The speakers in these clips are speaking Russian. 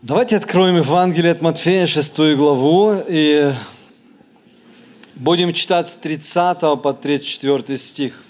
Давайте откроем Евангелие от Матфея, 6 главу, и будем читать с 30 по 34 стих.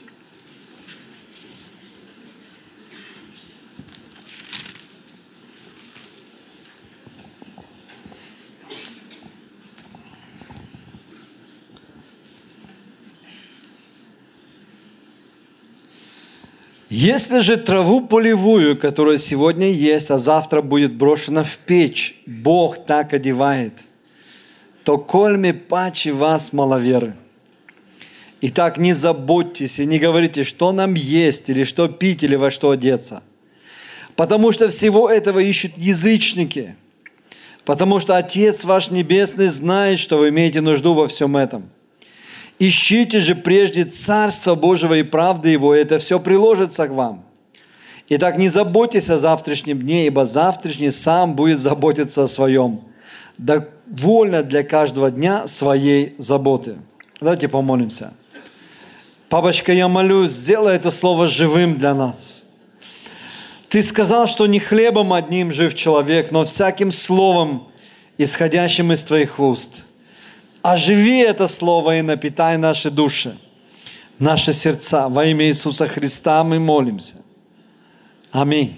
«Если же траву полевую, которая сегодня есть, а завтра будет брошена в печь, Бог так одевает, то кольми паче вас маловеры. Итак, не заботьтесь и не говорите, что нам есть, или что пить, или во что одеться. Потому что всего этого ищут язычники. Потому что Отец ваш Небесный знает, что вы имеете нужду во всем этом. Ищите же прежде Царство Божьего и правды Его, и это все приложится к вам. Итак, не заботьтесь о завтрашнем дне, ибо завтрашний сам будет заботиться о своем. Довольно для каждого дня своей заботы». Давайте помолимся. Папочка, я молюсь, сделай это слово живым для нас. Ты сказал, что не хлебом одним жив человек, но всяким словом, исходящим из Твоих уст. Оживи это слово и напитай наши души, наши сердца. Во имя Иисуса Христа мы молимся. Аминь.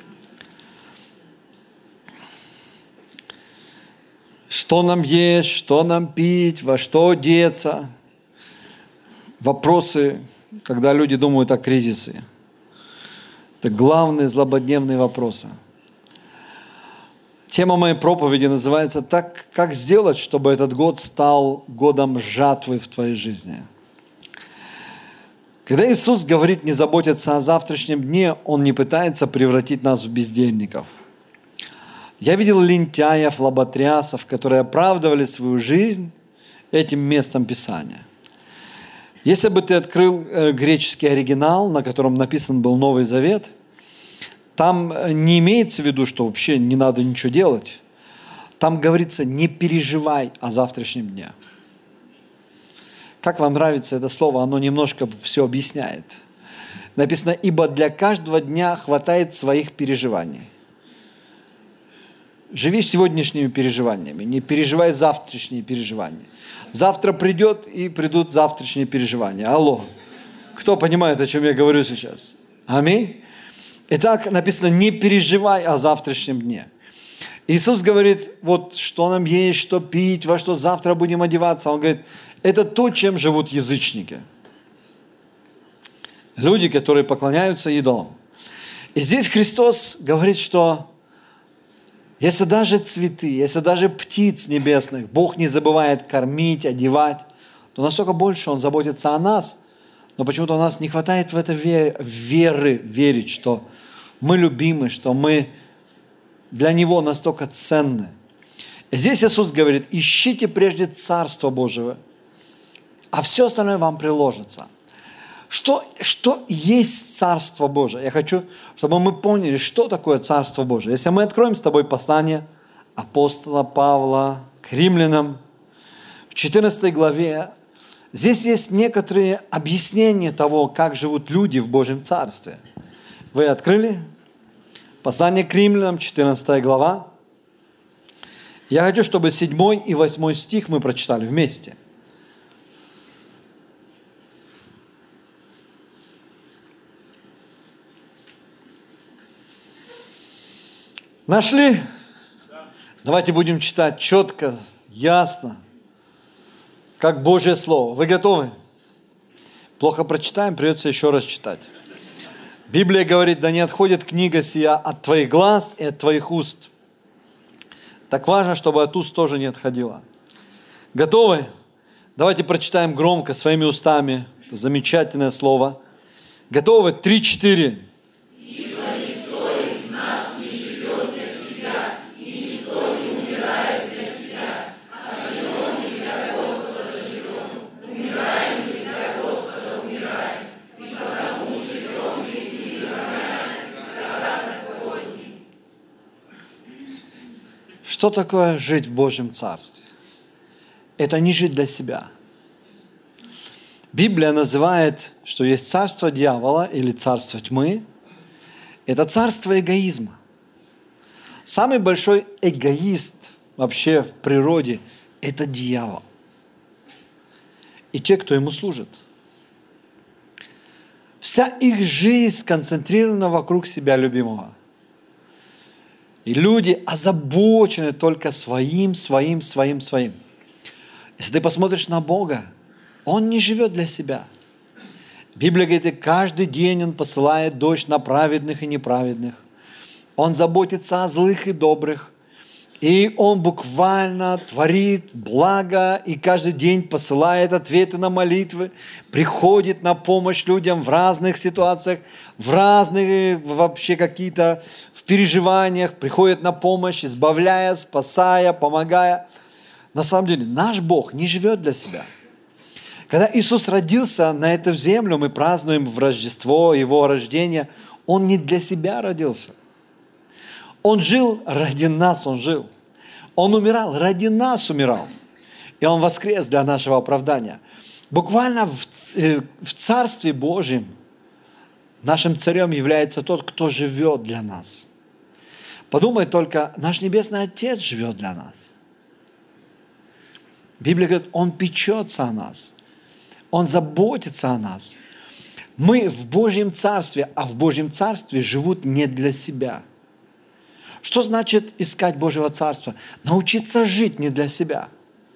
Что нам есть, что нам пить, во что одеться? Вопросы, когда люди думают о кризисе. Это главные злободневные вопросы. Тема моей проповеди называется «Так, как сделать, чтобы этот год стал годом жатвы в твоей жизни». Когда Иисус говорит не заботиться о завтрашнем дне, Он не пытается превратить нас в бездельников. Я видел лентяев, лоботрясов, которые оправдывали свою жизнь этим местом Писания. Если бы ты открыл греческий оригинал, на котором написан был Новый Завет, там не имеется в виду, что вообще не надо ничего делать. Там говорится, не переживай о завтрашнем дне. Как вам нравится это слово? Оно немножко все объясняет. Написано, ибо для каждого дня хватает своих переживаний. Живи сегодняшними переживаниями, не переживай завтрашние переживания. Завтра придет, и придут завтрашние переживания. Алло, кто понимает, о чем я говорю сейчас? Аминь. Итак, написано, не переживай о завтрашнем дне. Иисус говорит, вот что нам есть, что пить, во что завтра будем одеваться. Он говорит, это то, чем живут язычники. Люди, которые поклоняются идолам. И здесь Христос говорит, что если даже цветы, если даже птиц небесных Бог не забывает кормить, одевать, то настолько больше Он заботится о нас. Но почему-то у нас не хватает в это веры верить, что мы любимы, что мы для Него настолько ценны. И здесь Иисус говорит, ищите прежде Царство Божьего, а все остальное вам приложится. Что есть Царство Божие? Я хочу, чтобы мы поняли, что такое Царство Божие. Если мы откроем с тобой послание апостола Павла к римлянам, в 14 главе, здесь есть некоторые объяснения того, как живут люди в Божьем Царстве. Вы открыли? Послание к римлянам, 14 глава. Я хочу, чтобы 7 и 8 стих мы прочитали вместе. Нашли? Давайте будем читать четко, ясно, как Божье Слово. Вы готовы? Плохо прочитаем, придется еще раз читать. Библия говорит, да не отходит книга сия от твоих глаз и от твоих уст. Так важно, чтобы от уст тоже не отходила. Готовы? Давайте прочитаем громко, своими устами. Это замечательное слово. Готовы? 3-4. Что такое жить в Божьем Царстве? Это не жить для себя. Библия называет, что есть царство дьявола или царство тьмы. Это царство эгоизма. Самый большой эгоист вообще в природе – это дьявол. И те, кто ему служит. Вся их жизнь сконцентрирована вокруг себя любимого. И люди озабочены только своим. Если ты посмотришь на Бога, Он не живет для себя. Библия говорит, и каждый день Он посылает дождь на праведных и неправедных. Он заботится о злых и добрых. И Он буквально творит благо и каждый день посылает ответы на молитвы, приходит на помощь людям в разных ситуациях, в разных вообще какие-то в переживаниях, приходит на помощь, избавляя, спасая, помогая. На самом деле наш Бог не живет для себя. Когда Иисус родился на эту землю, мы празднуем в Рождество Его рождение, Он не для себя родился. Он жил ради нас, Он жил. Он умирал, ради нас умирал. И Он воскрес для нашего оправдания. Буквально в Царстве Божьем нашим царем является тот, кто живет для нас. Подумай только, наш Небесный Отец живет для нас. Библия говорит, Он печется о нас. Он заботится о нас. Мы в Божьем Царстве, а в Божьем Царстве живут не для себя. Что значит искать Божьего Царства? Научиться жить не для себя.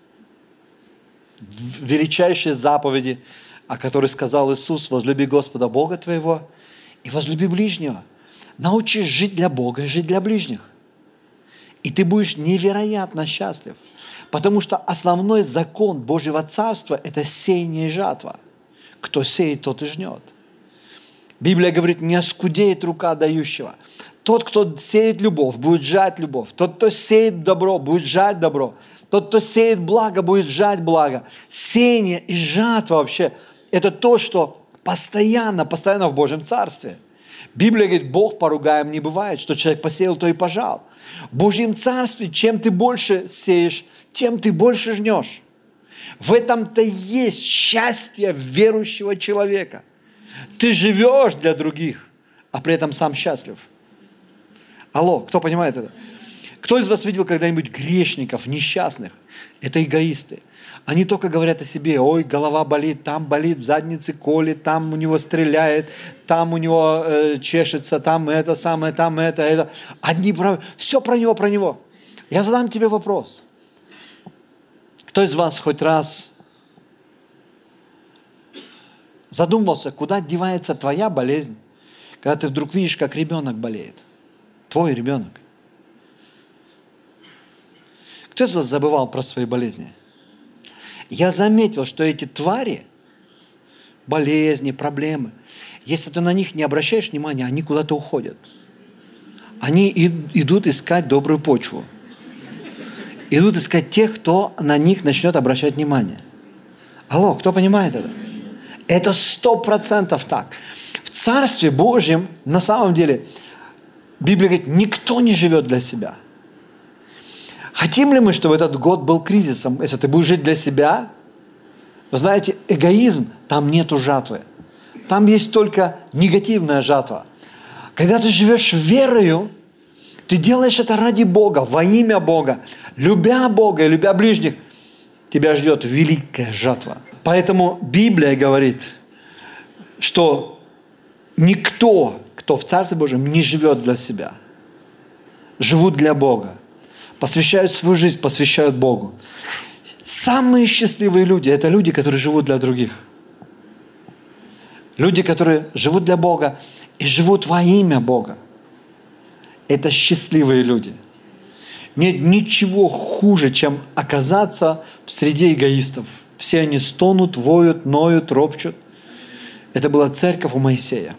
Величайшие заповеди, о которых сказал Иисус, возлюби Господа Бога твоего и возлюби ближнего. Научись жить для Бога и жить для ближних. И ты будешь невероятно счастлив. Потому что основной закон Божьего Царства – это сеяние и жатва. Кто сеет, тот и жнет. Библия говорит, не оскудеет рука дающего. Тот, кто сеет любовь, будет жать любовь. Тот, кто сеет добро, будет жать добро. Тот, кто сеет благо, будет жать благо. Сеяние и жатва вообще – это то, что постоянно в Божьем Царстве. Библия говорит, Бог поругаем не бывает, что человек посеял, то и пожал. В Божьем Царстве, чем ты больше сеешь, тем ты больше жнешь. В этом-то есть счастье верующего человека. Ты живешь для других, а при этом сам счастлив. Алло, кто понимает это? Кто из вас видел когда-нибудь грешников, несчастных? Это эгоисты. Они только говорят о себе, ой, голова болит, там болит, в заднице колет, там у него стреляет, там у него чешется, там это самое, там это. Все про него. Я задам тебе вопрос. Кто из вас хоть раз задумывался, куда девается твоя болезнь, когда ты вдруг видишь, как ребенок болеет? Твой ребенок. Кто из вас забывал про свои болезни? Я заметил, что эти твари, болезни, проблемы, если ты на них не обращаешь внимания, они куда-то уходят. Они идут искать добрую почву. Идут искать тех, кто на них начнет обращать внимание. Алло, кто понимает это? Это 100% так. В Царстве Божьем, на самом деле, Библия говорит, никто не живет для себя. Хотим ли мы, чтобы этот год был кризисом? Если ты будешь жить для себя, вы знаете, эгоизм, там нету жатвы. Там есть только негативная жатва. Когда ты живешь верою, ты делаешь это ради Бога, во имя Бога, любя Бога и любя ближних, тебя ждет великая жатва. Поэтому Библия говорит, что никто, кто в Царстве Божьем, не живет для себя. Живут для Бога. Посвящают свою жизнь, посвящают Богу. Самые счастливые люди – это люди, которые живут для других. Люди, которые живут для Бога и живут во имя Бога. Это счастливые люди. Нет ничего хуже, чем оказаться в среде эгоистов. Все они стонут, воют, ноют, ропчут. Это была церковь у Моисея.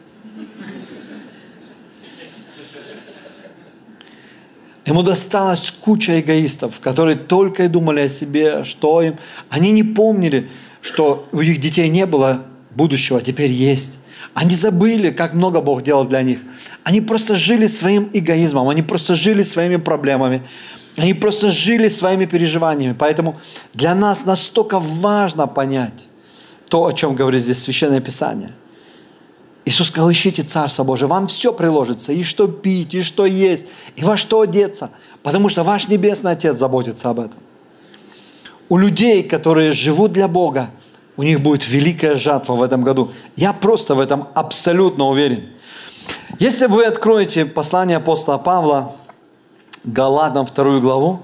Ему досталась куча эгоистов, которые только и думали о себе, что им. Они не помнили, что у их детей не было будущего, а теперь есть. Они забыли, как много Бог делал для них. Они просто жили своим эгоизмом, они просто жили своими проблемами, они просто жили своими переживаниями. Поэтому для нас настолько важно понять то, о чем говорит здесь Священное Писание. Иисус сказал, ищите Царство Божие, вам все приложится, и что пить, и что есть, и во что одеться, потому что ваш Небесный Отец заботится об этом. У людей, которые живут для Бога, у них будет великая жатва в этом году. Я просто в этом абсолютно уверен. Если вы откроете послание апостола Павла, Галатам 2 главу,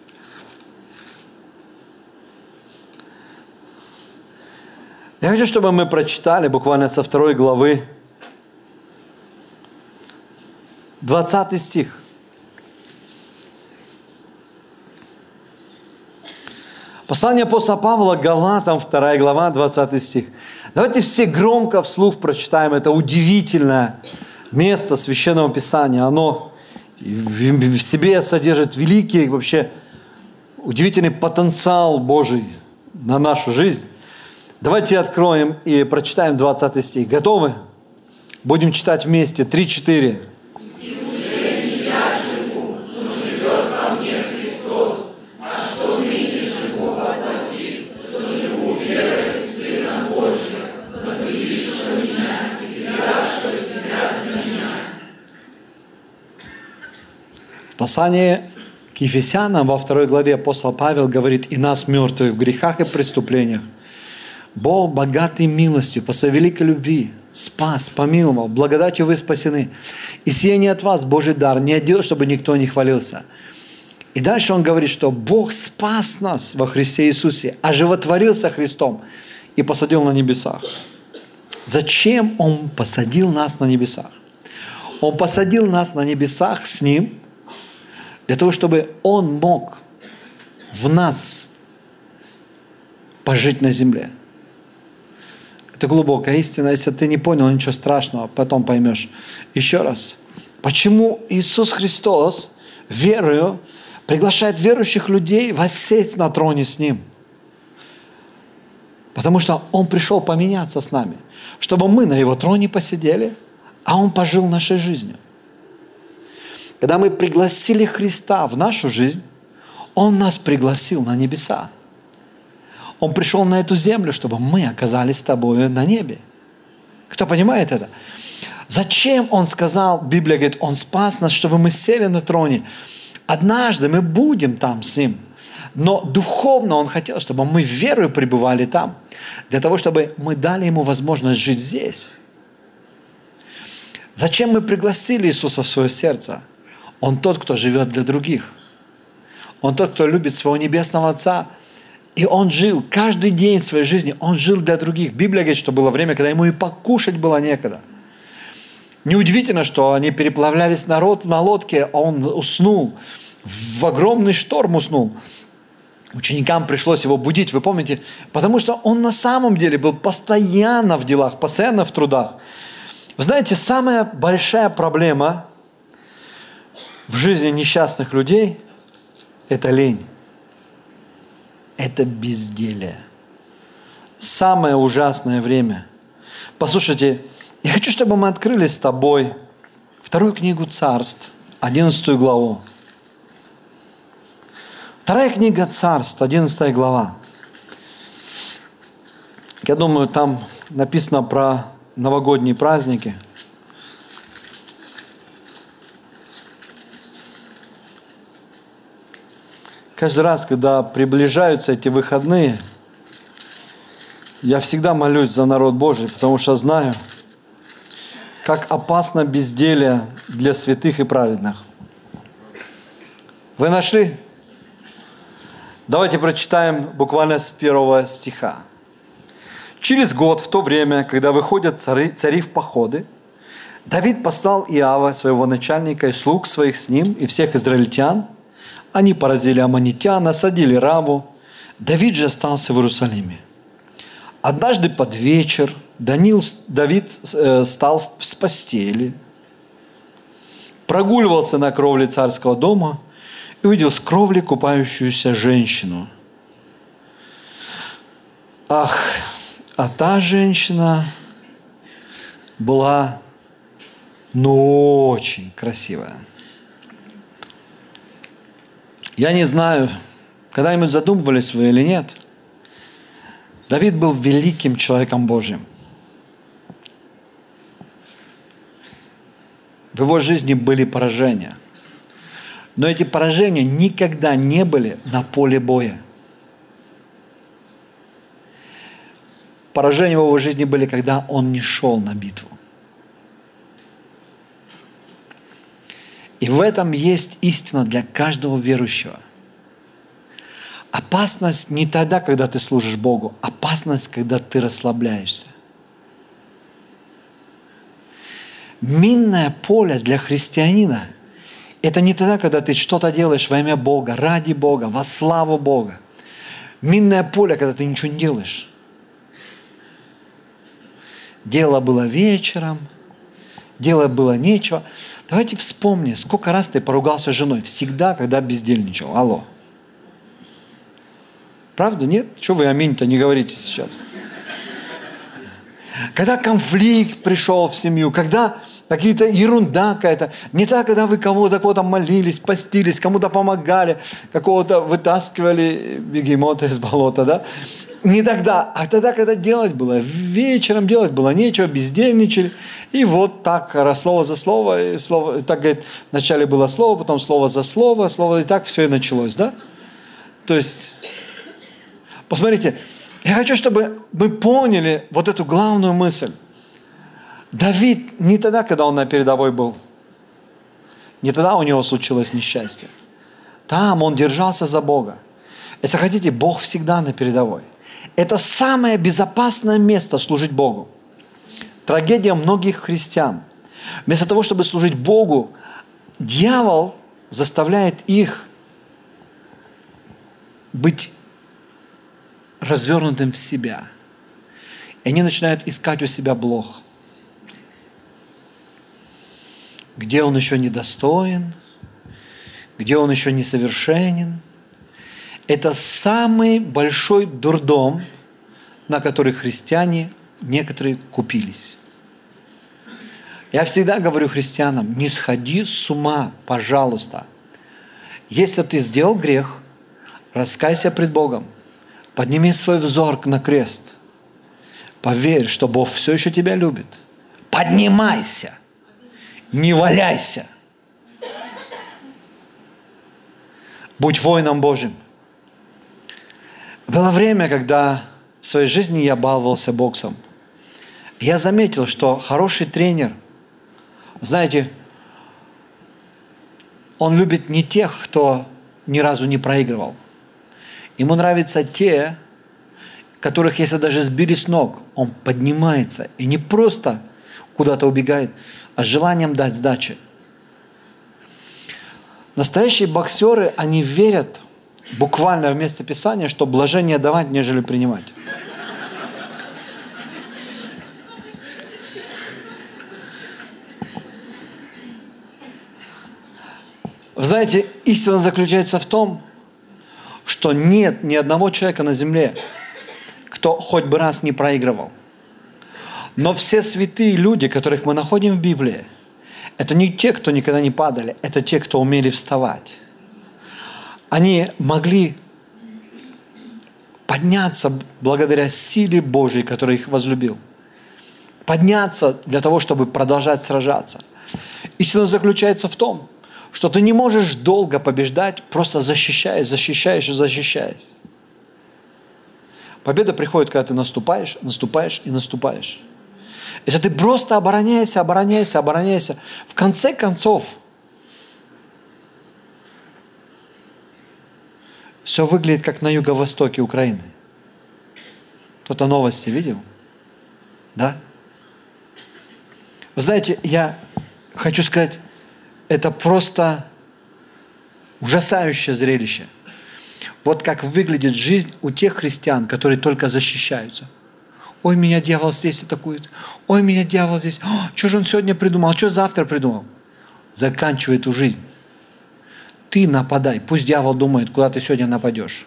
я хочу, чтобы мы прочитали буквально со 2 главы 20 стих. Послание апостола Павла, Галатам, 2 глава, 20 стих. Давайте все громко вслух прочитаем это удивительное место Священного Писания. Оно в себе содержит великий, вообще удивительный потенциал Божий на нашу жизнь. Давайте откроем и прочитаем 20 стих. Готовы? Будем читать вместе. 3-4. В послании к Ефесянам во 2 главе апостол Павел говорит: «И нас, мертвых в грехах и преступлениях, Бог, богатый милостью, по своей великой любви, спас, помиловал, благодатью вы спасены. И сие не от вас, Божий дар, не от дел, чтобы никто не хвалился». И дальше он говорит, что Бог спас нас во Христе Иисусе, оживотворился Христом и посадил на небесах. Зачем Он посадил нас на небесах? Он посадил нас на небесах с Ним, для того, чтобы Он мог в нас пожить на земле. Это глубокая истина. Если ты не понял, ничего страшного, потом поймешь. Еще раз. Почему Иисус Христос верою приглашает верующих людей воссесть на троне с Ним? Потому что Он пришел поменяться с нами, чтобы мы на Его троне посидели, а Он пожил нашей жизнью. Когда мы пригласили Христа в нашу жизнь, Он нас пригласил на небеса. Он пришел на эту землю, чтобы мы оказались с тобой на небе. Кто понимает это? Зачем Он сказал, Библия говорит, Он спас нас, чтобы мы сели на троне. Однажды мы будем там с Ним. Но духовно Он хотел, чтобы мы верою пребывали там. Для того, чтобы мы дали Ему возможность жить здесь. Зачем мы пригласили Иисуса в свое сердце? Он тот, кто живет для других. Он тот, кто любит своего Небесного Отца. И Он жил каждый день своей жизни, Он жил для других. Библия говорит, что было время, когда Ему и покушать было некогда. Неудивительно, что они переплавлялись на лодке, а Он уснул. В огромный шторм уснул. Ученикам пришлось Его будить, вы помните? Потому что Он на самом деле был постоянно в делах, постоянно в трудах. Вы знаете, самая большая проблема в жизни несчастных людей – это лень. Это безделие. Самое ужасное время. Послушайте, я хочу, чтобы мы открыли с тобой 2 книгу Царств, 11 главу. 2 книга Царств, 11 глава. Я думаю, там написано про новогодние праздники. Каждый раз, когда приближаются эти выходные, я всегда молюсь за народ Божий, потому что знаю, как опасно безделие для святых и праведных. Вы нашли? Давайте прочитаем буквально с 1 стиха. «Через год, в то время, когда выходят цари в походы, Давид послал Иава, своего начальника, и слуг своих с ним, и всех израильтян. Они поразили аммонитян, осадили Раву. Давид же остался в Иерусалиме. Однажды под вечер Давид встал с постели, прогуливался на кровле царского дома и увидел с кровли купающуюся женщину. Ах, а та женщина была, очень красивая. Я не знаю, когда-нибудь задумывались вы или нет, Давид был великим человеком Божьим. В его жизни были поражения. Но эти поражения никогда не были на поле боя. Поражения в его жизни были, когда он не шел на битву. И в этом есть истина для каждого верующего. Опасность не тогда, когда ты служишь Богу. Опасность, когда ты расслабляешься. Минное поле для христианина – это не тогда, когда ты что-то делаешь во имя Бога, ради Бога, во славу Бога. Минное поле, когда ты ничего не делаешь. Дело было вечером, дело было нечего. Давайте вспомни, сколько раз ты поругался с женой. Всегда, когда бездельничал. Алло. Правда, нет? Чего вы аминь-то не говорите сейчас? Когда конфликт пришел в семью, когда какие-то ерунда какая-то. Не так, когда вы кого-то молились, постились, кому-то помогали, какого-то вытаскивали бегемота из болота, да? Не тогда, а тогда, когда делать было. Вечером делать было нечего, бездельничали. И вот так, слово за слово, так говорит, вначале было слово, потом слово за слово, и так все и началось, да? То есть, посмотрите, я хочу, чтобы мы поняли вот эту главную мысль. Давид не тогда, когда он на передовой был, не тогда у него случилось несчастье. Там он держался за Бога. Если хотите, Бог всегда на передовой. Это самое безопасное место служить Богу. Трагедия многих христиан. Вместо того, чтобы служить Богу, дьявол заставляет их быть развернутым в себя. И они начинают искать у себя блох. Где он еще недостоин, где он еще несовершенен. Это самый большой дурдом, на который христиане некоторые купились. Я всегда говорю христианам, не сходи с ума, пожалуйста. Если ты сделал грех, раскайся пред Богом, подними свой взор на крест, поверь, что Бог все еще тебя любит. Поднимайся, не валяйся. Будь воином Божьим. Было время, когда в своей жизни я баловался боксом. Я заметил, что хороший тренер, знаете, он любит не тех, кто ни разу не проигрывал. Ему нравятся те, которых, если даже сбили с ног, он поднимается и не просто куда-то убегает, а с желанием дать сдачи. Настоящие боксеры, они верят буквально в место Писания, что блажение давать, нежели принимать. Вы знаете, истина заключается в том, что нет ни одного человека на земле, кто хоть бы раз не проигрывал. Но все святые люди, которых мы находим в Библии, это не те, кто никогда не падали, это те, кто умели вставать. Они могли подняться благодаря силе Божьей, которая их возлюбил. Подняться для того, чтобы продолжать сражаться. Истина заключается в том, что ты не можешь долго побеждать, просто защищаясь. Победа приходит, когда ты наступаешь. Если ты просто обороняешься, в конце концов, все выглядит как на юго-востоке Украины. Кто-то новости видел? Да? Вы знаете, я хочу сказать, это просто ужасающее зрелище. Вот как выглядит жизнь у тех христиан, которые только защищаются. Ой, меня дьявол здесь атакует. Ой, меня дьявол здесь. Что же он сегодня придумал? Что завтра придумал? Заканчивай эту жизнь. Ты нападай. Пусть дьявол думает, куда ты сегодня нападешь.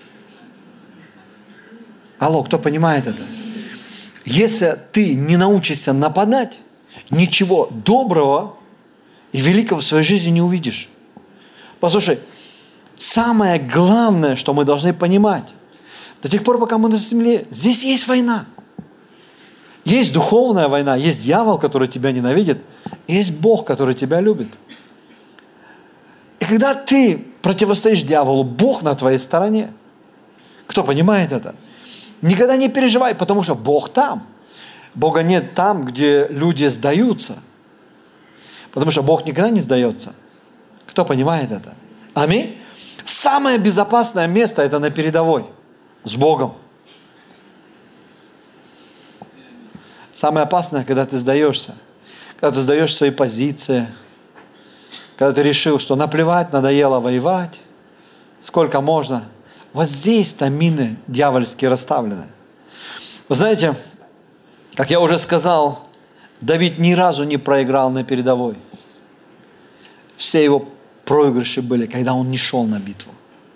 Алло, кто понимает это? Если ты не научишься нападать, ничего доброго и великого в своей жизни не увидишь. Послушай, самое главное, что мы должны понимать, до тех пор, пока мы на земле, здесь есть война. Есть духовная война, есть дьявол, который тебя ненавидит, и есть Бог, который тебя любит. И когда ты противостоишь дьяволу, Бог на твоей стороне. Кто понимает это? Никогда не переживай, потому что Бог там. Бога нет там, где люди сдаются. Потому что Бог никогда не сдается. Кто понимает это? Аминь. Самое безопасное место – это на передовой. С Богом. Самое опасное, когда ты сдаешься. Когда ты сдаешь свои позиции. Когда ты решил, что наплевать, надоело воевать. Сколько можно. Вот здесь-то мины дьявольские расставлены. Вы знаете, как я уже сказал, Давид ни разу не проиграл на передовой. Все его проигрыши были, когда он не шел на битву.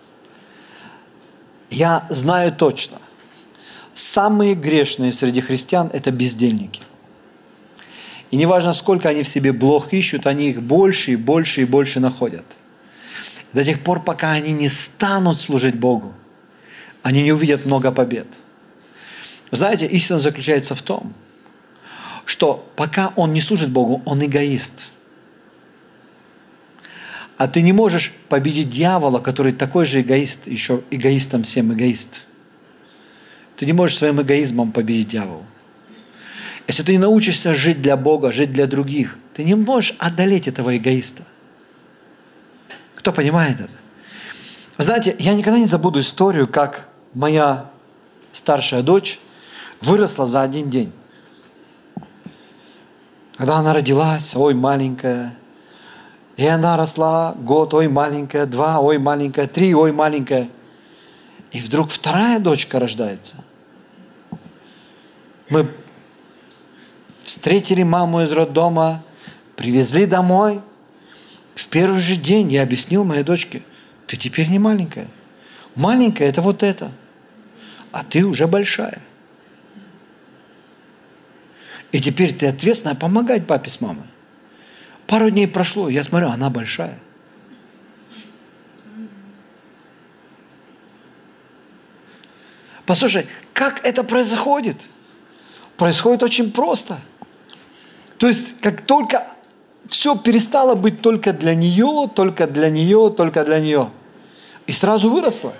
Я знаю точно, самые грешные среди христиан – это бездельники. И неважно, сколько они в себе блох ищут, они их больше и больше и больше находят. До тех пор, пока они не станут служить Богу, они не увидят много побед. Вы знаете, истина заключается в том, что пока он не служит Богу, он эгоист. А ты не можешь победить дьявола, который такой же эгоист, еще эгоистом всем эгоист. Ты не можешь своим эгоизмом победить дьявола. Если ты не научишься жить для Бога, жить для других, ты не можешь одолеть этого эгоиста. Кто понимает это? Вы знаете, я никогда не забуду историю, как моя старшая дочь выросла за один день. Когда она родилась, ой, маленькая. И она росла год, ой, маленькая, 2, ой, маленькая, 3, ой, маленькая. И вдруг вторая дочка рождается. Мы встретили маму из роддома, привезли домой. В первый же день я объяснил моей дочке: ты теперь не маленькая. Маленькая – это вот это. А ты уже большая. И теперь ты ответственная помогать папе с мамой. Пару дней прошло, я смотрю, она большая. Послушай, как это происходит? Происходит очень просто. То есть, как только все перестало быть только для нее, только для нее, только для нее. И сразу выросло.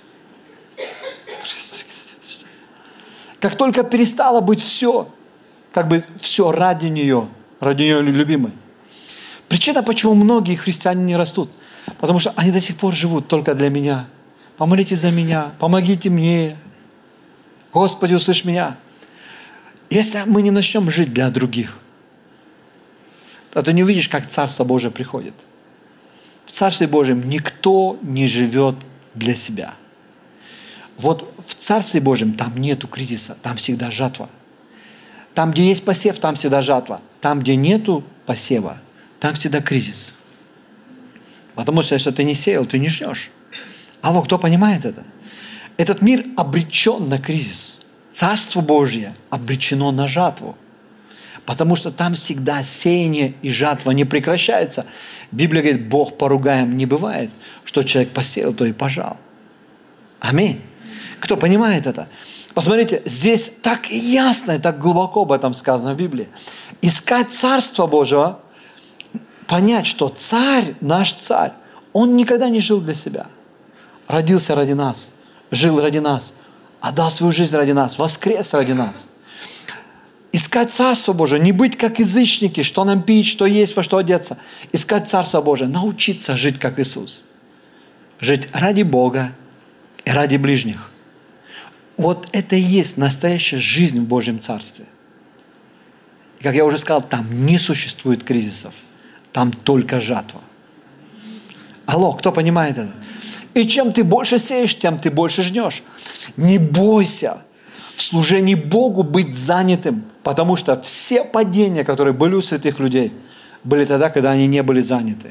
Как только перестало быть все, как бы все ради нее любимой. Причина, почему многие христиане не растут, потому что они до сих пор живут только для меня. Помолитесь за меня, помогите мне. Господи, услышь меня. Если мы не начнем жить для других, то ты не увидишь, как Царство Божие приходит. В Царстве Божьем никто не живет для себя. Вот в Царстве Божьем там нету кризиса, там всегда жатва. Там, где есть посев, там всегда жатва. Там, где нету посева, там всегда кризис. Потому что если ты не сеял, ты не жнешь. Алло, кто понимает это? Этот мир обречен на кризис. Царство Божье обречено на жатву. Потому что там всегда сеяние и жатва не прекращается. Библия говорит, Бог поругаем не бывает. Что человек посеял, то и пожал. Аминь. Кто понимает это? Посмотрите, здесь так ясно и так глубоко об этом сказано в Библии. Искать Царство Божьего, понять, что Царь, наш Царь, Он никогда не жил для себя. Родился ради нас, жил ради нас, отдал свою жизнь ради нас, воскрес ради нас. Искать Царство Божие, не быть как язычники, что нам пить, что есть, во что одеться. Искать Царство Божие, научиться жить как Иисус. Жить ради Бога и ради ближних. Вот это и есть настоящая жизнь в Божьем Царстве. И как я уже сказал, там не существует кризисов. Там только жатва. Алло, кто понимает это? И чем ты больше сеешь, тем ты больше жнешь. Не бойся в служении Богу быть занятым, потому что все падения, которые были у святых людей, были тогда, когда они не были заняты.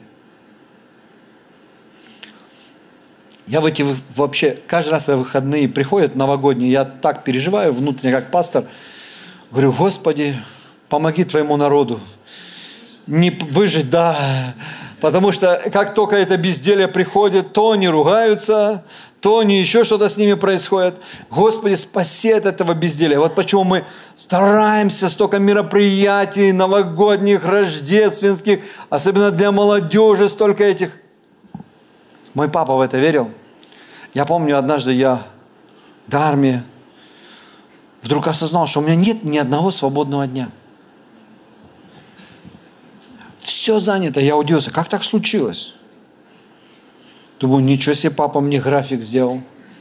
Я вообще, каждый раз в выходные приходят новогодние, я так переживаю внутренне, как пастор, говорю, Господи, помоги Твоему народу не выжить, да, потому что как только это безделье приходит, то они ругаются, то они еще что-то с ними происходит. Господи, спаси от этого безделия. Вот почему мы стараемся, столько мероприятий, новогодних, рождественских, особенно для молодежи, столько этих. Мой папа в это верил. Я помню, однажды я до армии вдруг осознал, что у меня нет ни одного свободного дня. Все занято. Я удивился, как так случилось? Думаю, ничего себе, папа мне график сделал.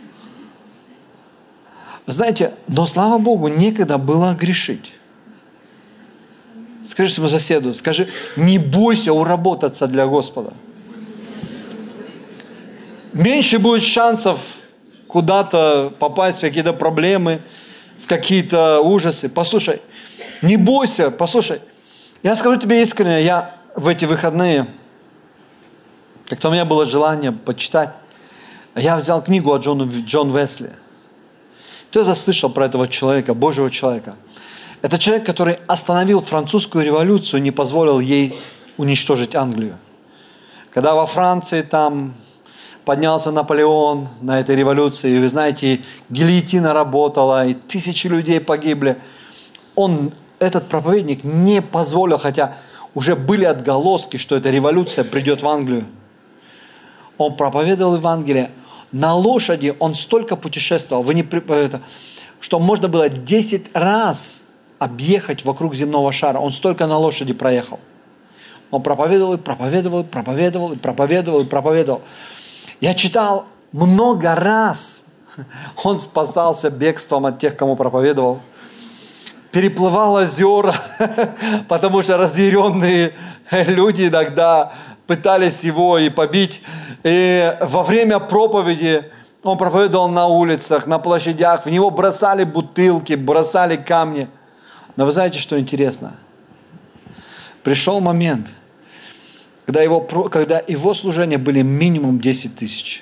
Знаете, но слава Богу, некогда было грешить. Скажи своему соседу, скажи, не бойся уработаться для Господа. Меньше будет шансов куда-то попасть в какие-то проблемы, в какие-то ужасы. Послушай, не бойся, послушай. Я скажу тебе искренне, я в эти выходные, как-то у меня было желание почитать, я взял книгу о Джон Уэсли. Кто-то слышал про этого человека, Божьего человека. Это человек, который остановил французскую революцию, не позволил ей уничтожить Англию. Когда во Франции там поднялся Наполеон на этой революции, и вы знаете, гильотина работала, и тысячи людей погибли. Этот проповедник не позволил, хотя уже были отголоски, что эта революция придет в Англию. Он проповедовал Евангелие. На лошади он столько путешествовал, что можно было 10 раз объехать вокруг земного шара. Он столько на лошади проехал. Он проповедовал и проповедовал, и проповедовал, и проповедовал, и проповедовал. Я читал много раз. Он спасался бегством от тех, кому проповедовал. Переплывал озера, потому что разъяренные люди иногда пытались его и побить. И во время проповеди он проповедовал на улицах, на площадях. В него бросали бутылки, бросали камни. Но вы знаете, что интересно? Пришел момент, когда его служения были минимум 10 тысяч.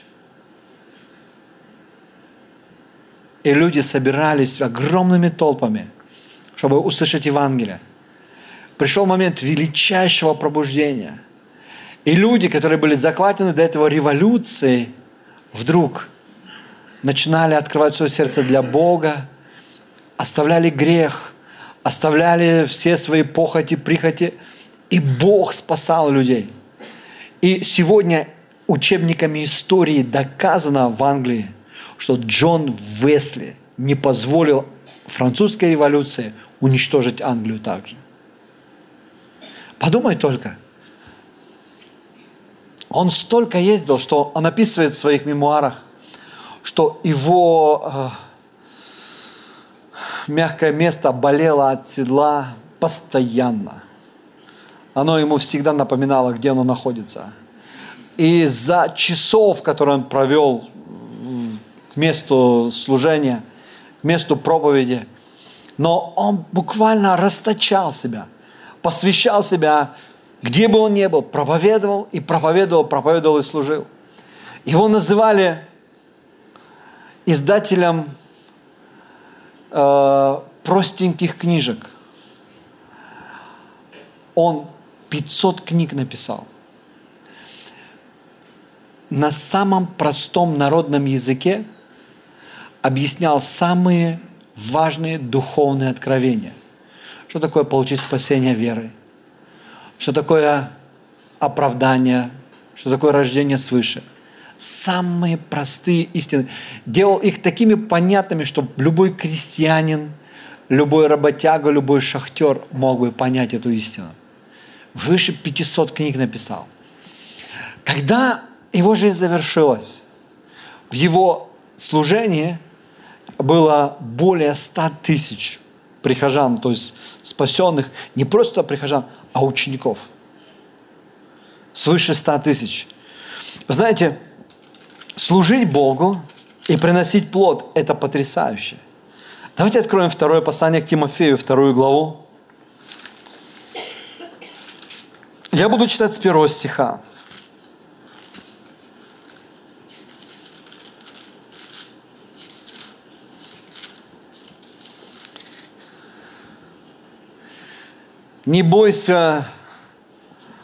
И люди собирались огромными толпами, чтобы услышать Евангелие. Пришел момент величайшего пробуждения. И люди, которые были захвачены до этого революцией, вдруг начинали открывать свое сердце для Бога, оставляли грех, оставляли все свои похоти, прихоти, и Бог спасал людей. И сегодня учебниками истории доказано в Англии, что Джон Уэсли не позволил французской революции уничтожить Англию также. Подумай только. Он столько ездил, что он описывает в своих мемуарах, что его мягкое место болело от седла постоянно. Оно ему всегда напоминало, где оно находится. И за часов, которые он провел к месту служения, к месту проповеди, но он буквально расточал себя, посвящал себя, где бы он ни был, проповедовал и проповедовал, проповедовал и служил. Его называли издателем простеньких книжек. Он 500 книг написал. На самом простом народном языке объяснял самые важные духовные откровения. Что такое получить спасение верой? Что такое оправдание? Что такое рождение свыше? Самые простые истины. Делал их такими понятными, чтобы любой крестьянин, любой работяга, любой шахтер мог бы понять эту истину. Выше 500 книг написал. Когда его жизнь завершилась, в его служении было более 100 тысяч прихожан, то есть спасенных, не просто прихожан, а учеников. Свыше 100 тысяч. Вы знаете, служить Богу и приносить плод – это потрясающе. Давайте откроем второе послание к Тимофею, 2 главу. Я буду читать с 1 стиха. Не бойся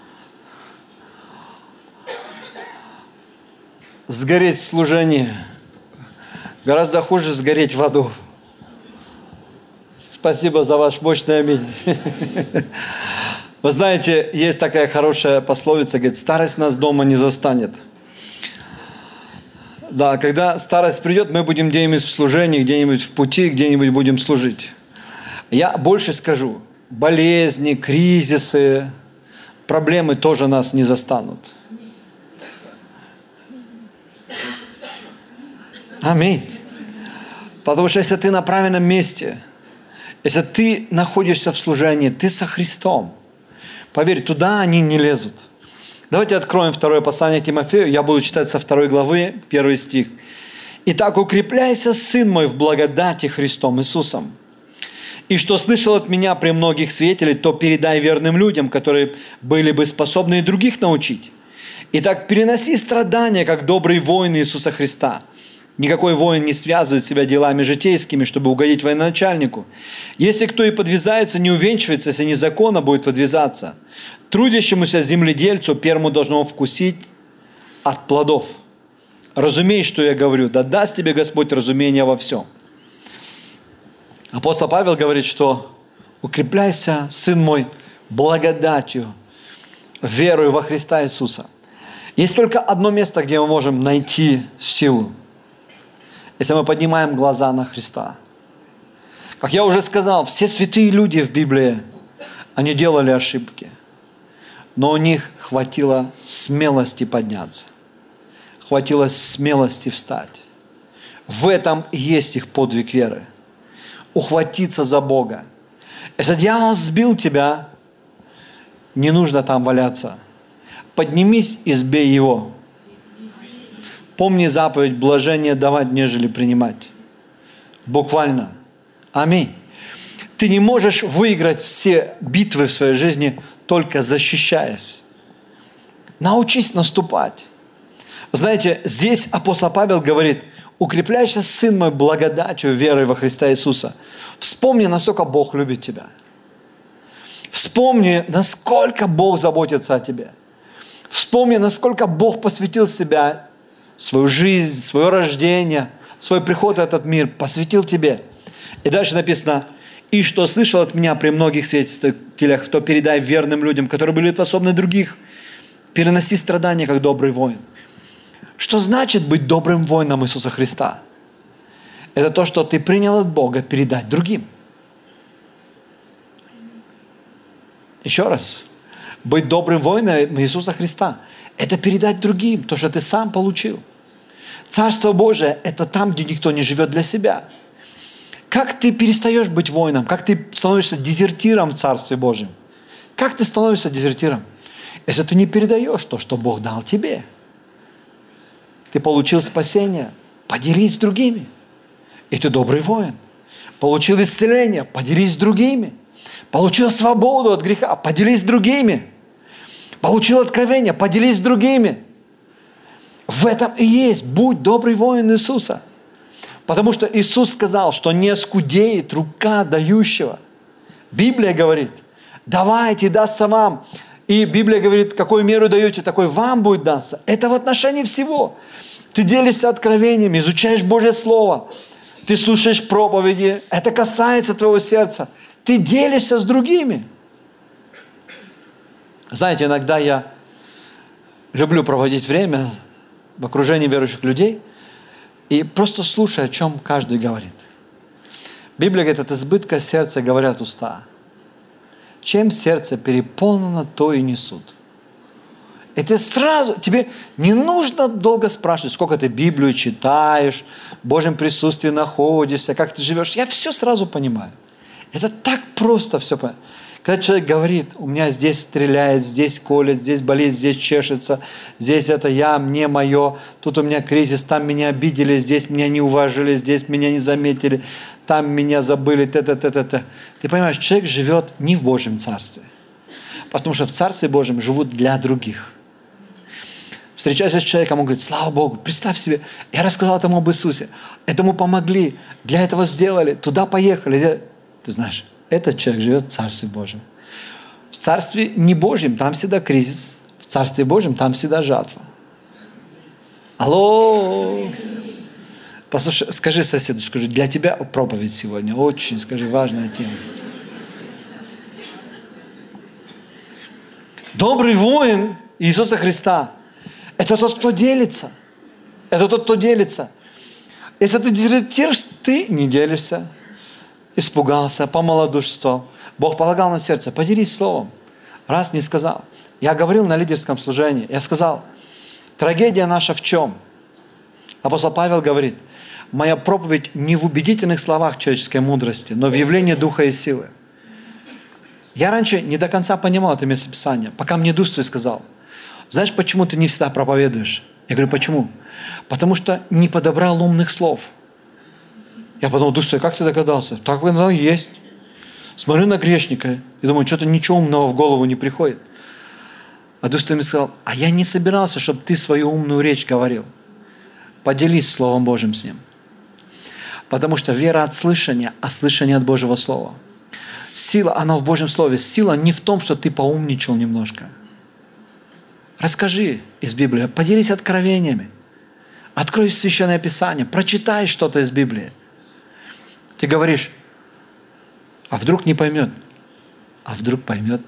сгореть в служении, Гораздо хуже сгореть в аду. Спасибо за ваш мощный аминь. Вы знаете, есть такая хорошая пословица, говорит, старость нас дома не застанет. Да, когда старость придет, мы будем где-нибудь в служении, где-нибудь в пути, где-нибудь будем служить. Я больше скажу, болезни, кризисы, проблемы тоже нас не застанут. Аминь. Потому что если ты на правильном месте, если ты находишься в служении, ты со Христом, поверь, туда они не лезут. Давайте откроем второе послание Тимофею. Я буду читать со 2 главы, 1 стих. «Итак, укрепляйся, сын мой, в благодати Христом Иисусом. И что слышал от меня при многих свидетелей, то передай верным людям, которые были бы способны и других научить. Итак, переноси страдания, как добрый воин Иисуса Христа». Никакой воин не связывает себя делами житейскими, чтобы угодить военачальнику. Если кто и подвязается, не увенчивается, если незаконно будет подвязаться. Трудящемуся земледельцу первому должно вкусить от плодов. Разумей, что я говорю, да даст тебе Господь разумение во всем. Апостол Павел говорит, что укрепляйся, сын мой, благодатью, верою во Христа Иисуса. Есть только одно место, где мы можем найти силу. Если мы поднимаем глаза на Христа. Как я уже сказал, все святые люди в Библии, они делали ошибки. Но у них хватило смелости подняться. Хватило смелости встать. В этом и есть их подвиг веры. Ухватиться за Бога. Если дьявол сбил тебя, не нужно там валяться. Поднимись и сбей его. Помни заповедь, блажение давать, нежели принимать. Буквально. Аминь. Ты не можешь выиграть все битвы в своей жизни, только защищаясь. Научись наступать. Знаете, здесь апостол Павел говорит, укрепляйся, сын мой, благодатью, верой во Христа Иисуса. Вспомни, насколько Бог любит тебя. Вспомни, насколько Бог заботится о тебе. Вспомни, насколько Бог посвятил себя, свою жизнь, свое рождение, свой приход в этот мир посвятил тебе. И дальше написано, и что слышал от меня при многих свидетельствах, то передай верным людям, которые были способны других, переноси страдания, как добрый воин. Что значит быть добрым воином Иисуса Христа? Это то, что ты принял от Бога, передать другим. Еще раз. Быть добрым воином Иисуса Христа – это передать другим то, что ты сам получил. Царство Божие – это там, где никто не живет для себя. Как ты перестаешь быть воином? Как ты становишься дезертиром в Царстве Божьем? Как ты становишься дезертиром? Если ты не передаешь то, что Бог дал тебе. Ты получил спасение, поделись с другими. И ты добрый воин. Получил исцеление, поделись с другими. Получил свободу от греха, поделись с другими. Получил откровение, поделись с другими. В этом и есть, будь добрый воин Иисуса. Потому что Иисус сказал, что не скудеет рука дающего. Библия говорит, давайте, дастся вам. И Библия говорит, какую меру даете, такой вам будет дастся. Это в отношении всего. Ты делишься откровениями, изучаешь Божье Слово. Ты слушаешь проповеди. Это касается твоего сердца. Ты делишься с другими. Знаете, иногда я люблю проводить время в окружении верующих людей и просто слушая, о чем каждый говорит. Библия говорит, от избытка сердца говорят уста. Чем сердце переполнено, то и несут. И ты сразу, тебе не нужно долго спрашивать, сколько ты Библию читаешь, в Божьем присутствии находишься, как ты живешь. Я все сразу понимаю. Это так просто все понять. Когда человек говорит, у меня здесь стреляет, здесь колет, здесь болит, здесь чешется, здесь это я, мне мое, тут у меня кризис, там меня обидели, здесь меня не уважили, здесь меня не заметили, там меня забыли, т-т-т-т-т. Ты понимаешь, человек живет не в Божьем Царстве, потому что в Царстве Божьем живут для других. Встречаясь с человеком, он говорит, слава Богу, представь себе, я рассказал этому об Иисусе, этому помогли, для этого сделали, туда поехали. Ты знаешь, этот человек живет в Царстве Божьем. В Царстве не Божьем, там всегда кризис. В Царстве Божьем там всегда жатва. Алло! Послушай, скажи соседу, скажи, для тебя проповедь сегодня очень, скажи, важная тема. Добрый воин Иисуса Христа – это тот, кто делится. Это тот, кто делится. Если ты дезертируешь, ты не делишься. Испугался, помалодушествовал. Бог полагал на сердце, поделись словом. Раз не сказал. Я говорил на лидерском служении, я сказал, трагедия наша в чем? Апостол Павел говорит, моя проповедь не в убедительных словах человеческой мудрости, но в явлении духа и силы. Я раньше не до конца понимал это местописание, пока мне Дух Святой сказал, знаешь, почему ты не всегда проповедуешь? Я говорю, почему? Потому что не подобрал умных слов. Я подумал, Дух Святой, как ты догадался? Так оно и есть. Смотрю на грешника и думаю, что-то ничего умного в голову не приходит. А Дух Святой мне сказал, а я не собирался, чтобы ты свою умную речь говорил. Поделись Словом Божьим с ним. Потому что вера от слышания, а слышание от Божьего Слова. Сила, она в Божьем Слове. Сила не в том, что ты поумничал немножко. Расскажи из Библии, поделись откровениями. Открой Священное Писание, прочитай что-то из Библии. Ты говоришь, а вдруг не поймет? А вдруг поймет?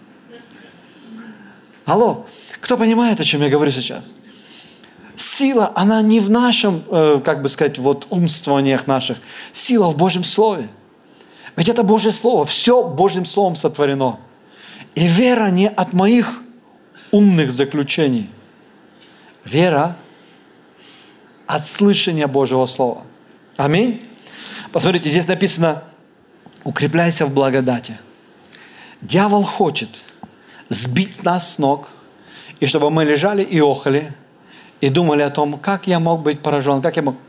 Алло, кто понимает, о чем я говорю сейчас? Сила, она не в нашем, как бы сказать, вот умствованиях наших. Сила в Божьем Слове. Ведь это Божье Слово, все Божьим Словом сотворено. И вера не от моих умных заключений. Вера от слышания Божьего Слова. Аминь. Посмотрите, здесь написано, укрепляйся в благодати. Дьявол хочет сбить нас с ног, и чтобы мы лежали и охали, и думали о том, как я мог быть поражен, как я мог...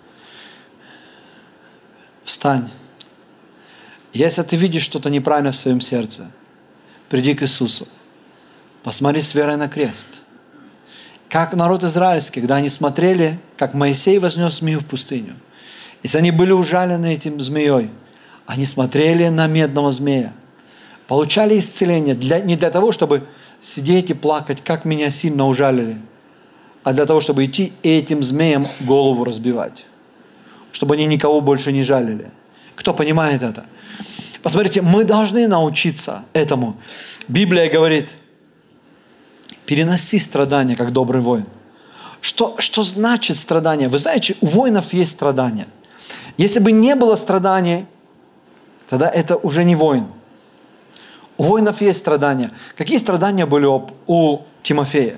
Встань. Если ты видишь что-то неправильно в своем сердце, приди к Иисусу. Посмотри с верой на крест. Как народ израильский, когда они смотрели, как Моисей вознес змею в пустыню. Если они были ужалены этим змеей, они смотрели на медного змея. Получали исцеление не для того, чтобы сидеть и плакать, как меня сильно ужалили, а для того, чтобы идти и этим змеям голову разбивать. Чтобы они никого больше не жалили. Кто понимает это? Посмотрите, мы должны научиться этому. Библия говорит, переноси страдания, как добрый воин. Что значит страдания? Вы знаете, у воинов есть страдания. Если бы не было страданий, тогда это уже не воин. У воинов есть страдания. Какие страдания были у Тимофея?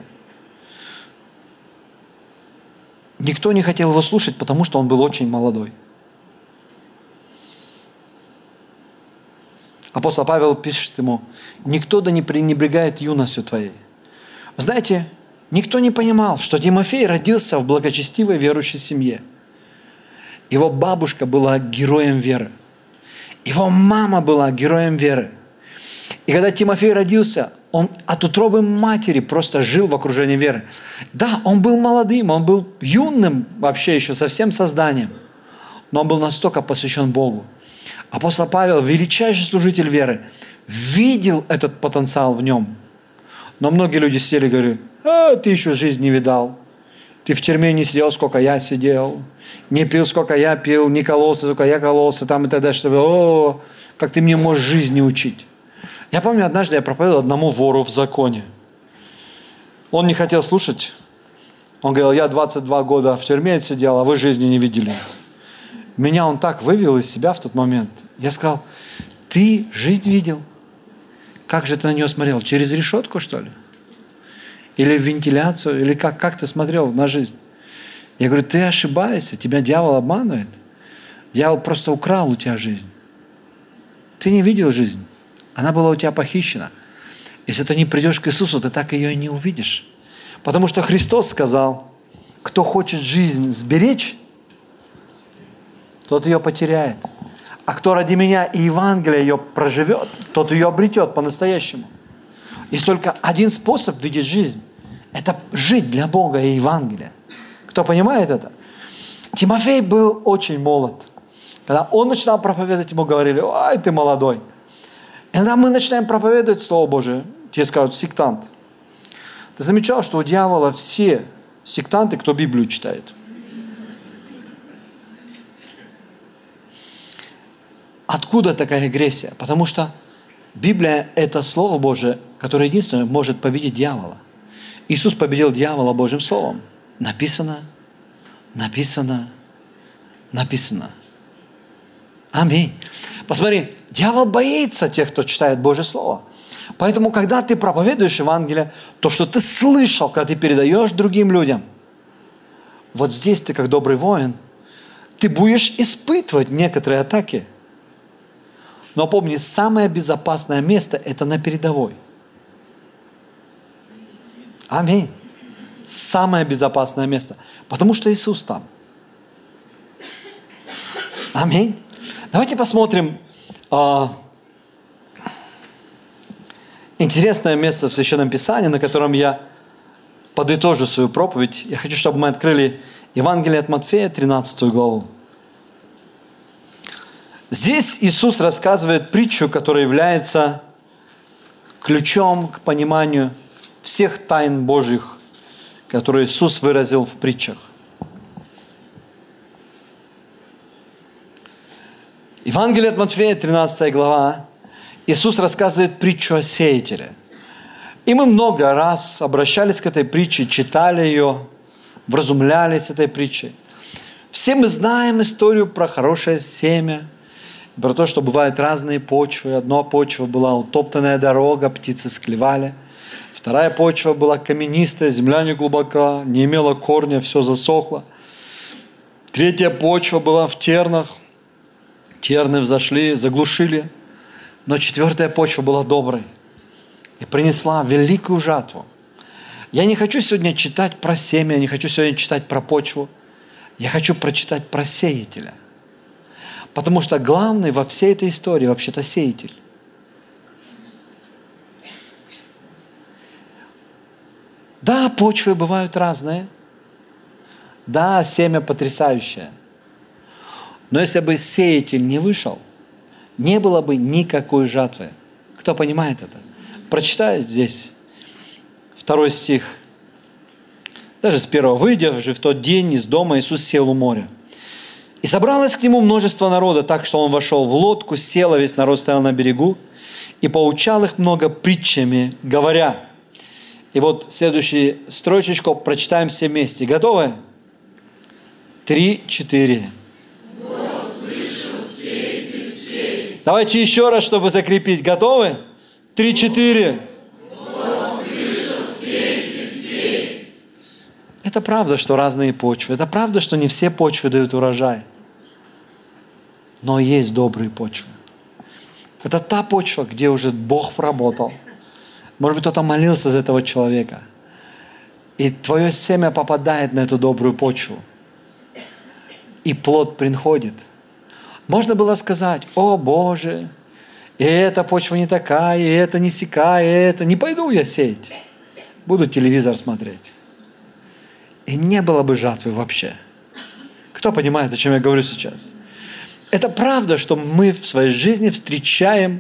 Никто не хотел его слушать, потому что он был очень молодой. Апостол Павел пишет ему, никто да не пренебрегает юностью твоей. Вы знаете, никто не понимал, что Тимофей родился в благочестивой верующей семье. Его бабушка была героем веры. Его мама была героем веры. И когда Тимофей родился, он от утробы матери просто жил в окружении веры. Да, он был молодым, он был юным вообще еще совсем созданием. Но он был настолько посвящен Богу. Апостол Павел, величайший служитель веры, видел этот потенциал в нем. Но многие люди сидели и говорили, ты еще жизнь не видал. Ты в тюрьме не сидел, сколько я сидел. Не пил, сколько я пил. Не кололся, сколько я кололся. Там и так дальше. Как ты мне можешь жизни учить? Я помню, однажды я проповедовал одному вору в законе. Он не хотел слушать. Он говорил, я 22 года в тюрьме сидел, а вы жизни не видели. Меня он так вывел из себя в тот момент. Я сказал, ты жизнь видел? Как же ты на нее смотрел? Через решетку, что ли? Или в вентиляцию? Или как ты смотрел на жизнь? Я говорю, ты ошибаешься, тебя дьявол обманывает. Дьявол просто украл у тебя жизнь. Ты не видел жизнь. Она была у тебя похищена. Если ты не придешь к Иисусу, ты так ее и не увидишь. Потому что Христос сказал, кто хочет жизнь сберечь, тот ее потеряет. А кто ради меня и Евангелия ее проживет, тот ее обретет по-настоящему. Есть только один способ видеть жизнь. Это жить для Бога и Евангелия. Кто понимает это? Тимофей был очень молод. Когда он начинал проповедовать, ему говорили, ой, ты молодой. И когда мы начинаем проповедовать Слово Божие, тебе скажут, сектант. Ты замечал, что у дьявола все сектанты, кто Библию читает? Откуда такая агрессия? Потому что Библия – это Слово Божие, которое единственное может победить дьявола. Иисус победил дьявола Божьим Словом. Написано, написано, написано. Аминь. Посмотри, дьявол боится тех, кто читает Божье Слово. Поэтому, когда ты проповедуешь Евангелие, то, что ты слышал, когда ты передаешь другим людям, вот здесь ты, как добрый воин, ты будешь испытывать некоторые атаки. Но помни, самое безопасное место – это на передовой. Аминь. Самое безопасное место. Потому что Иисус там. Аминь. Давайте посмотрим интересное место в Священном Писании, на котором я подытожу свою проповедь. Я хочу, чтобы мы открыли Евангелие от Матфея, 13 главу. Здесь Иисус рассказывает притчу, которая является ключом к пониманию всех тайн Божьих, которые Иисус выразил в притчах. Евангелие от Матфея, 13 глава. Иисус рассказывает притчу о сеятеле. И мы много раз обращались к этой притче, читали ее, вразумлялись этой притчей. Все мы знаем историю про хорошее семя, про то, что бывают разные почвы. Одна почва была утоптанная дорога, птицы склевали. Вторая почва была каменистая, земля не глубока, не имела корня, все засохло. Третья почва была в тернах. Терны взошли, заглушили. Но четвертая почва была доброй и принесла великую жатву. Я не хочу сегодня читать про семя, я не хочу сегодня читать про почву. Я хочу прочитать про сеятеля. Потому что главный во всей этой истории вообще-то сеятель. Да, почвы бывают разные. Да, семя потрясающее. Но если бы сеятель не вышел, не было бы никакой жатвы. Кто понимает это? Прочитай здесь 2 стих. Даже с 1. «Выйдя же в тот день из дома, Иисус сел у моря. И собралось к нему множество народа, так что он вошел в лодку, сел, а весь народ стоял на берегу, и поучал их много притчами, говоря». И вот следующую строчечку прочитаем все вместе. Готовы? 3, 4. Давайте еще раз, чтобы закрепить. Готовы? 3, 4. Это правда, что разные почвы. Это правда, что не все почвы дают урожай. Но есть добрые почвы. Это та почва, где уже Бог работал. Может быть, кто-то молился за этого человека. И твое семя попадает на эту добрую почву. И плод приходит. Можно было сказать: о Боже, и эта почва не такая, и это не сякая, и это. Не пойду я сеять. Буду телевизор смотреть. И не было бы жатвы вообще. Кто понимает, о чем я говорю сейчас? Это правда, что мы в своей жизни встречаем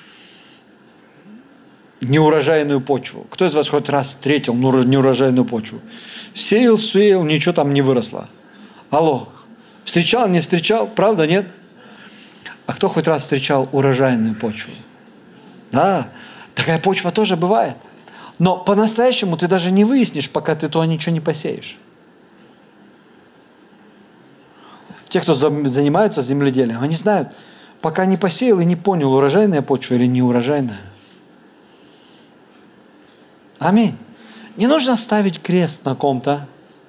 неурожайную почву. Кто из вас хоть раз встретил неурожайную почву? Сеял, ничего там не выросло. Алло, встречал, не встречал? Правда, нет? А кто хоть раз встречал урожайную почву? Да, такая почва тоже бывает. Но по-настоящему ты даже не выяснишь, пока ты туда ничего не посеешь. Те, кто занимаются земледелием, они знают, пока не посеял и не понял, урожайная почва или неурожайная. Аминь. Не нужно ставить крест на ком-то.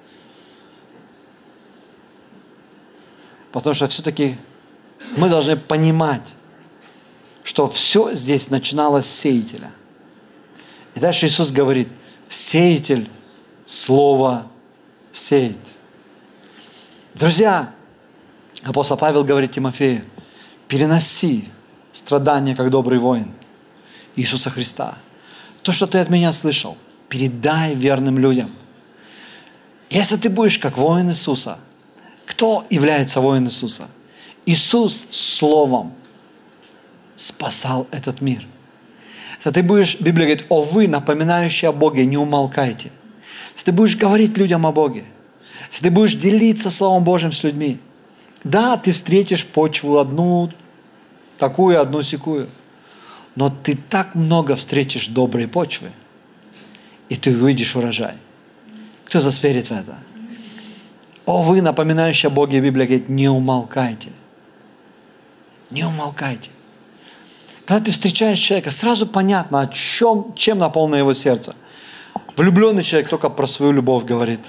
Потому что все-таки мы должны понимать, что все здесь начиналось с сеятеля. И дальше Иисус говорит: сеятель слово сеет. Друзья, апостол Павел говорит Тимофею: переноси страдания, как добрый воин Иисуса Христа. То, что ты от меня слышал, передай верным людям. Если ты будешь как воин Иисуса, кто является воином Иисуса? Иисус Словом спасал этот мир. Если ты будешь, Библия говорит: о вы, напоминающие о Боге, не умолкайте. Если ты будешь говорить людям о Боге, если ты будешь делиться Словом Божьим с людьми, да, ты встретишь почву одну, такую, одну-сякую. Но ты так много встретишь доброй почвы, и ты увидишь урожай. Кто из вас верит в это? О, вы, напоминающие о Боге, Библия говорит, не умолкайте. Не умолкайте. Когда ты встречаешь человека, сразу понятно, чем наполнено его сердце. Влюбленный человек только про свою любовь говорит.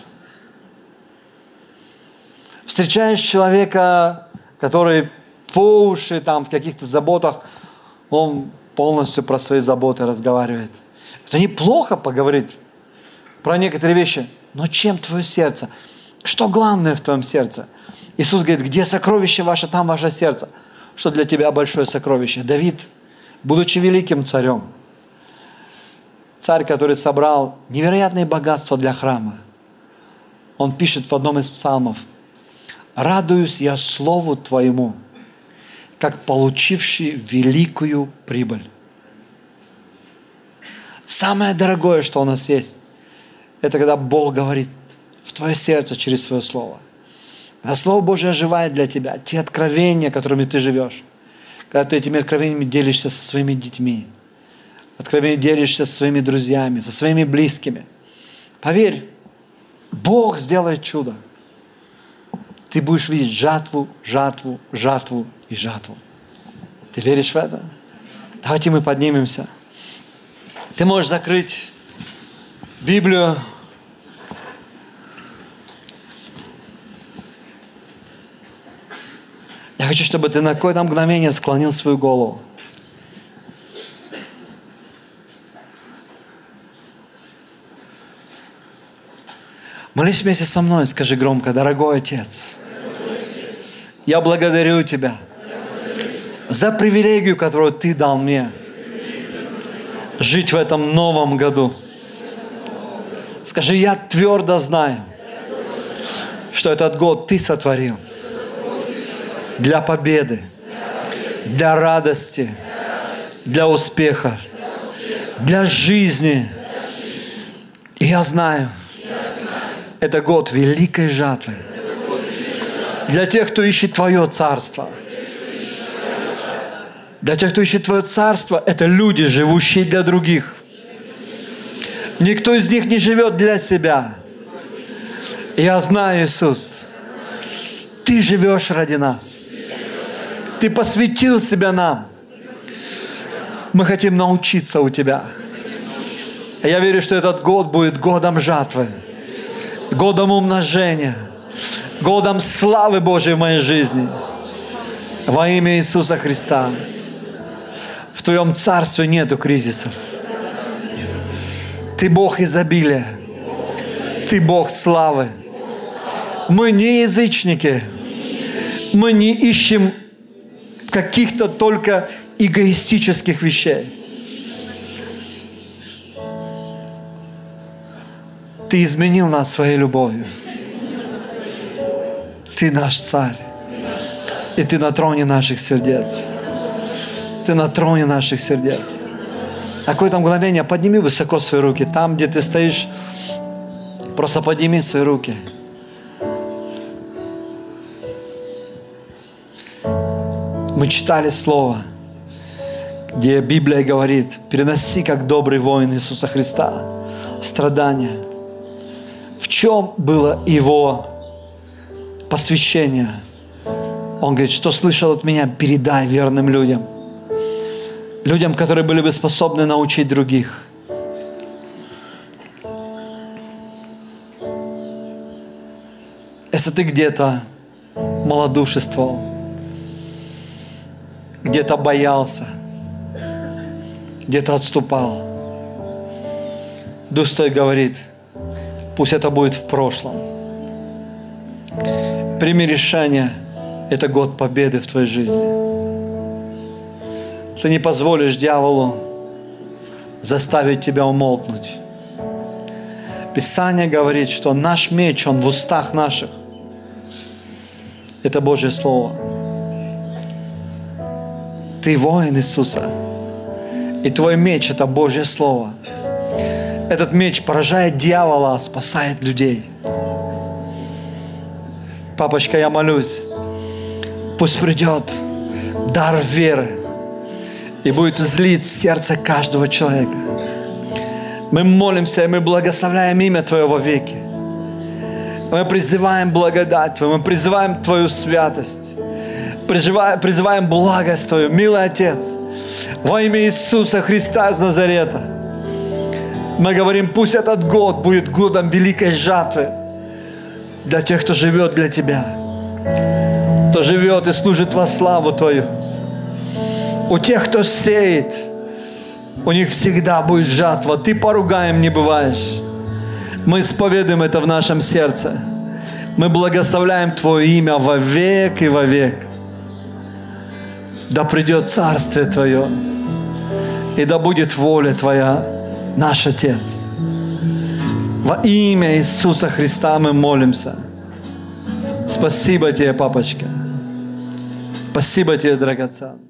Встречаешь человека, который по уши там в каких-то заботах, он полностью про свои заботы разговаривает. Это неплохо поговорить про некоторые вещи, но чем твое сердце? Что главное в твоем сердце? Иисус говорит, где сокровище ваше, там ваше сердце. Что для тебя большое сокровище? Давид, будучи великим царем, царь, который собрал невероятные богатства для храма, он пишет в одном из псалмов, «Радуюсь я слову Твоему, как получивший великую прибыль». Самое дорогое, что у нас есть, это когда Бог говорит в твое сердце через свое слово. Когда Слово Божие оживает для тебя, те откровения, которыми ты живешь, когда ты этими откровениями делишься со своими детьми, откровениями делишься со своими друзьями, со своими близкими. Поверь, Бог сделает чудо. Ты будешь видеть жатву, жатву, жатву и жатву. Ты веришь в это? Давайте мы поднимемся. Ты можешь закрыть Библию. Я хочу, чтобы ты на какое-то мгновение склонил свою голову. Молись вместе со мной, скажи громко, дорогой Отец, я благодарю Тебя за привилегию, которую Ты дал мне жить в этом новом году. Скажи, я твердо знаю, что этот год Ты сотворил для победы, для радости, для успеха, для жизни. И я знаю, это год великой жатвы. Для тех, кто ищет Твое Царство. Для тех, кто ищет Твое Царство, это люди, живущие для других. Никто из них не живет для себя. Я знаю, Иисус, Ты живешь ради нас. Ты посвятил себя нам. Мы хотим научиться у Тебя. Я верю, что этот год будет годом жатвы, годом умножения, годом славы Божьей в моей жизни. Во имя Иисуса Христа. В Твоем Царстве нету кризисов. Ты Бог изобилия. Ты Бог славы. Мы не язычники. Мы не ищем каких-то только эгоистических вещей. Ты изменил нас своей любовью. Ты наш Царь. И Ты на троне наших сердец. Ты на троне наших сердец. На какое-то мгновение подними высоко свои руки. Там, где ты стоишь, просто подними свои руки. Мы читали Слово, где Библия говорит, переноси, как добрый воин Иисуса Христа, страдания. В чем было Его посвящение? Он говорит, что слышал от меня, передай верным людям. Людям, которые были бы способны научить других. Если ты где-то малодушествовал, где-то боялся, где-то отступал, Дух Святой говорит, пусть это будет в прошлом. Прими решение, это год победы в твоей жизни. Ты не позволишь дьяволу заставить тебя умолкнуть. Писание говорит, что наш меч, он в устах наших. Это Божье Слово. Ты воин Иисуса. И твой меч – это Божье Слово. Этот меч поражает дьявола, спасает людей. Папочка, я молюсь, пусть придет дар веры. и будет злить сердце каждого человека. Мы молимся, и мы благословляем имя Твое во веки. Мы призываем благодать Твою, мы призываем Твою святость, призываем благость Твою, милый Отец, во имя Иисуса Христа из Назарета. Мы говорим, пусть этот год будет годом великой жатвы для тех, кто живет для Тебя, кто живет и служит во славу Твою. У тех, кто сеет, у них всегда будет жатва. Ты поругаем не бываешь. Мы исповедуем это в нашем сердце. Мы благословляем Твое имя во век и во век. Да придет Царствие Твое, и да будет воля Твоя, наш Отец. Во имя Иисуса Христа мы молимся. Спасибо Тебе, папочка. Спасибо Тебе, драгоценный.